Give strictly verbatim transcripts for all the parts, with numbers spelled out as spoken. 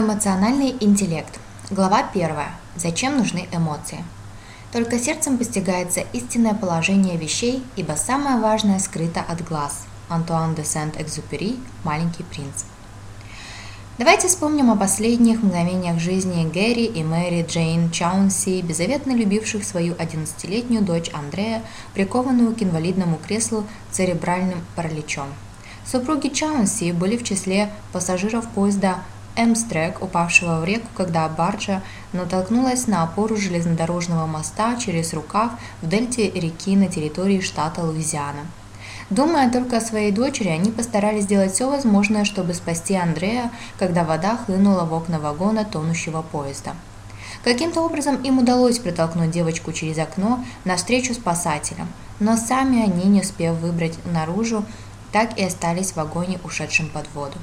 Эмоциональный интеллект. Глава первая. Зачем нужны эмоции? Только сердцем постигается истинное положение вещей, ибо самое важное скрыто от глаз. Антуан де Сент-Экзюпери, «Маленький принц». Давайте вспомним о последних мгновениях жизни Гэри и Мэри Джейн Чаунси, беззаветно любивших свою одиннадцатилетнюю дочь Андреа, прикованную к инвалидному креслу церебральным параличом. Супруги Чаунси были в числе пассажиров поезда Эмстрек, упавшего в реку, когда баржа натолкнулась на опору железнодорожного моста через рукав в дельте реки на территории штата Луизиана. Думая только о своей дочери, они постарались сделать все возможное, чтобы спасти Андреа, когда вода хлынула в окна вагона тонущего поезда. Каким-то образом им удалось протолкнуть девочку через окно навстречу спасателям, но сами они, не успев выбрать наружу, так и остались в вагоне, ушедшем под воду.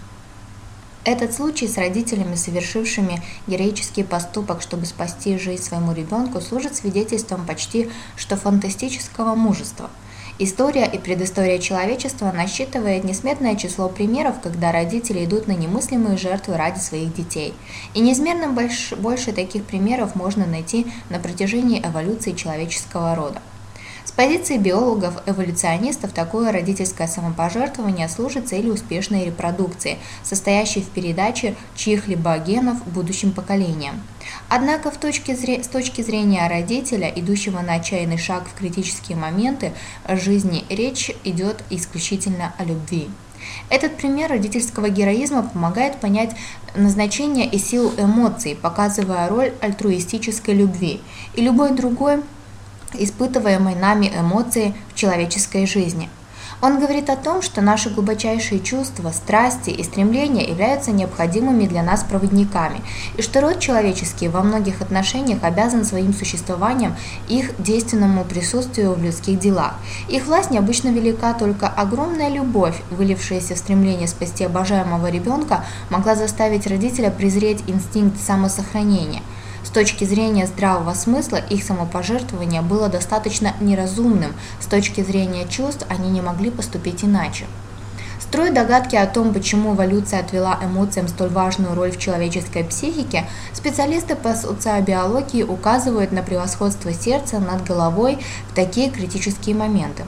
Этот случай с родителями, совершившими героический поступок, чтобы спасти жизнь своему ребенку, служит свидетельством почти что фантастического мужества. История и предыстория человечества насчитывает несметное число примеров, когда родители идут на немыслимые жертвы ради своих детей. И неизмерно больше, больше таких примеров можно найти на протяжении эволюции человеческого рода. С позиции биологов-эволюционистов такое родительское самопожертвование служит целью успешной репродукции, состоящей в передаче чьих-либо генов будущим поколениям. Однако в точке зре... с точки зрения родителя, идущего на отчаянный шаг в критические моменты жизни, речь идет исключительно о любви. Этот пример родительского героизма помогает понять назначение и силу эмоций, показывая роль альтруистической любви и любой другой испытываемой нами эмоции в человеческой жизни. Он говорит о том, что наши глубочайшие чувства, страсти и стремления являются необходимыми для нас проводниками, и что род человеческий во многих отношениях обязан своим существованием их действенному присутствию в людских делах. Их власть необычно велика, только огромная любовь, вылившаяся в стремление спасти обожаемого ребенка, могла заставить родителя презреть инстинкт самосохранения. С точки зрения здравого смысла их самопожертвование было достаточно неразумным, с точки зрения чувств они не могли поступить иначе. Строя догадки о том, почему эволюция отвела эмоциям столь важную роль в человеческой психике, специалисты по социобиологии указывают на превосходство сердца над головой в такие критические моменты.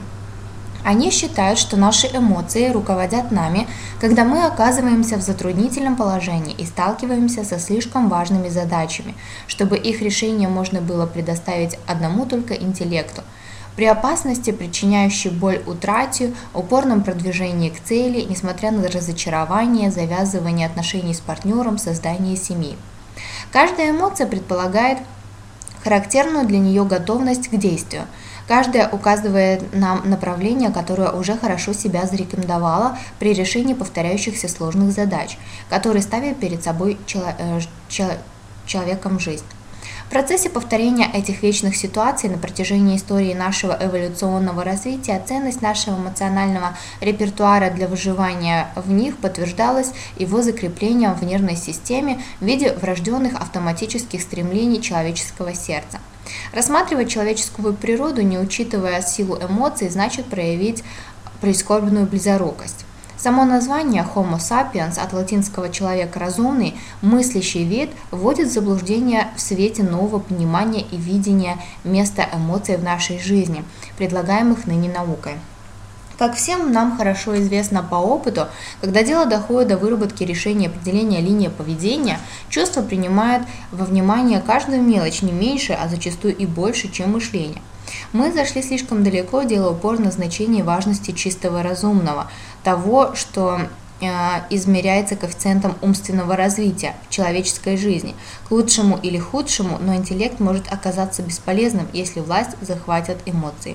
Они считают, что наши эмоции руководят нами, когда мы оказываемся в затруднительном положении и сталкиваемся со слишком важными задачами, чтобы их решение можно было предоставить одному только интеллекту. При опасности, причиняющей боль утрате, упорном продвижении к цели, несмотря на разочарование, завязывание отношений с партнером, создание семьи. Каждая эмоция предполагает характерную для нее готовность к действию. Каждая указывает нам направление, которое уже хорошо себя зарекомендовало при решении повторяющихся сложных задач, которые ставит перед собой чело- чело- человеком жизнь. В процессе повторения этих вечных ситуаций на протяжении истории нашего эволюционного развития ценность нашего эмоционального репертуара для выживания в них подтверждалась его закреплением в нервной системе в виде врожденных автоматических стремлений человеческого сердца. Рассматривать человеческую природу, не учитывая силу эмоций, значит проявить прискорбную близорукость. Само название Homo sapiens от латинского «человек разумный», мыслящий вид, вводит в заблуждение в свете нового понимания и видения места эмоций в нашей жизни, предлагаемых ныне наукой. Как всем нам хорошо известно по опыту, когда дело доходит до выработки решения определения линии поведения, чувство принимает во внимание каждую мелочь не меньше, а зачастую и больше, чем мышление. Мы зашли слишком далеко, делая упор на значение важности чистого разумного, того, что э, измеряется коэффициентом умственного развития в человеческой жизни. К лучшему или худшему, но интеллект может оказаться бесполезным, если власть захватят эмоции.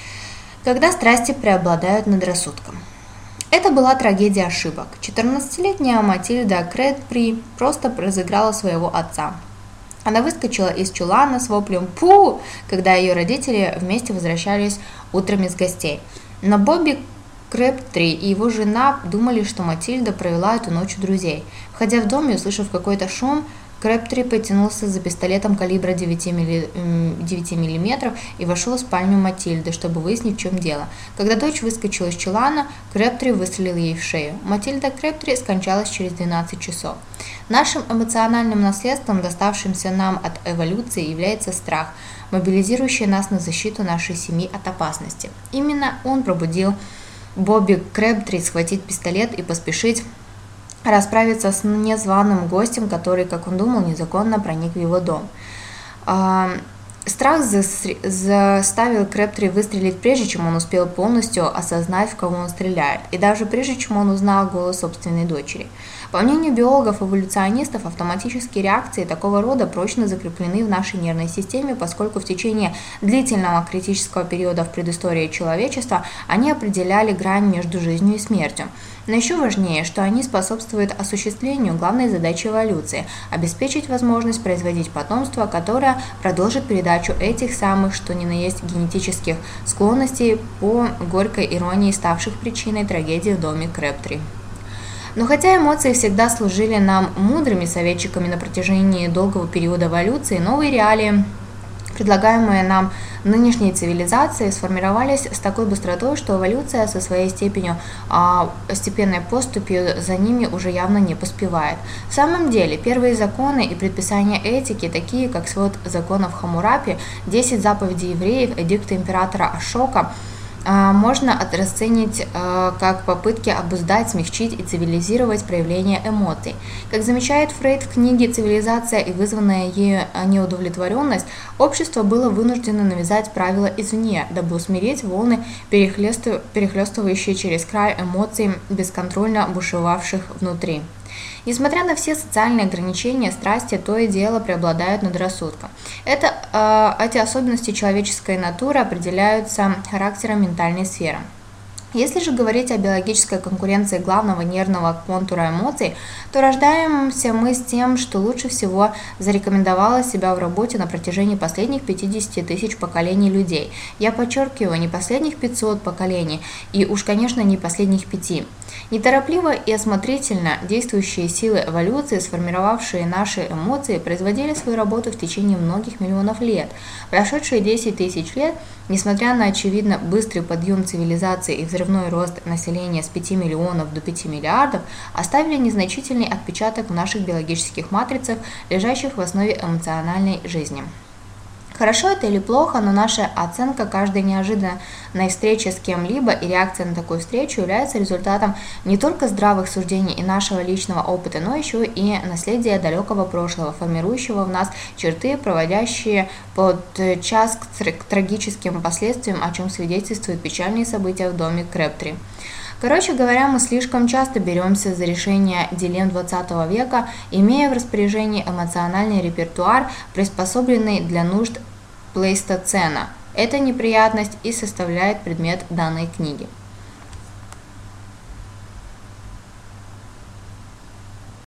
Когда страсти преобладают над рассудком. Это была трагедия ошибок. четырнадцатилетняя Матильда Крэбтри просто разыграла своего отца. Она выскочила из чулана с воплем «Пу!», когда ее родители вместе возвращались утром из гостей. Но Бобби Крэбтри и его жена думали, что Матильда провела эту ночь у друзей. Входя в дом и услышав какой-то шум, Крэбтри потянулся за пистолетом калибра девять миллиметров и вошел в спальню Матильды, чтобы выяснить, в чем дело. Когда дочь выскочила из чулана, Крэбтри выстрелил ей в шею. Матильда Крэбтри скончалась через двенадцать часов. Нашим эмоциональным наследством, доставшимся нам от эволюции, является страх, мобилизирующий нас на защиту нашей семьи от опасности. Именно он пробудил Бобби Крэбтри схватить пистолет и поспешить расправиться с незваным гостем, который, как он думал, незаконно проник в его дом. Страх заставил Крэбтри выстрелить, прежде чем он успел полностью осознать, в кого он стреляет, и даже прежде чем он узнал голос собственной дочери. По мнению биологов-эволюционистов, автоматические реакции такого рода прочно закреплены в нашей нервной системе, поскольку в течение длительного критического периода в предыстории человечества они определяли грань между жизнью и смертью. Но еще важнее, что они способствуют осуществлению главной задачи эволюции – обеспечить возможность производить потомство, которое продолжит передачу этих самых, что ни на есть, генетических склонностей, по горькой иронии ставших причиной трагедии в доме Крэбтри. Но хотя эмоции всегда служили нам мудрыми советчиками на протяжении долгого периода эволюции, новые реалии, предлагаемые нам нынешней цивилизацией, сформировались с такой быстротой, что эволюция со своей степенью а, постепенной поступью за ними уже явно не поспевает. В самом деле, первые законы и предписания этики, такие как свод законов Хаммурапи, десять заповедей евреев, эдикты императора Ашока, можно расценить как попытки обуздать, смягчить и цивилизировать проявление эмоций. Как замечает Фрейд в книге «Цивилизация и вызванная ею неудовлетворенность», общество было вынуждено навязать правила извне, дабы усмирить волны, перехлестывающие через край эмоций, бесконтрольно бушевавших внутри. Несмотря на все социальные ограничения, страсти то и дело преобладают над рассудком. Это, э, эти особенности человеческой натуры определяются характером ментальной сферы. Если же говорить о биологической конкуренции главного нервного контура эмоций, то рождаемся мы с тем, что лучше всего зарекомендовало себя в работе на протяжении последних пятидесяти тысяч поколений людей. Я подчеркиваю, не последних пятисот поколений, и уж, конечно, не последних пяти. Неторопливо и осмотрительно действующие силы эволюции, сформировавшие наши эмоции, производили свою работу в течение многих миллионов лет. Прошедшие десять тысяч лет, несмотря на очевидно быстрый подъем цивилизации и взрывной рост населения с пяти миллионов до пяти миллиардов, оставили незначительный отпечаток в наших биологических матрицах, лежащих в основе эмоциональной жизни. Хорошо это или плохо, но наша оценка каждой неожиданной встречи с кем-либо и реакция на такую встречу является результатом не только здравых суждений и нашего личного опыта, но еще и наследия далекого прошлого, формирующего в нас черты, проводящие подчас к трагическим последствиям, о чем свидетельствуют печальные события в доме Крэбтри. Короче говоря, мы слишком часто беремся за решение дилемм двадцатого века, имея в распоряжении эмоциональный репертуар, приспособленный для нужд плейстоцена. Эта неприятность и составляет предмет данной книги.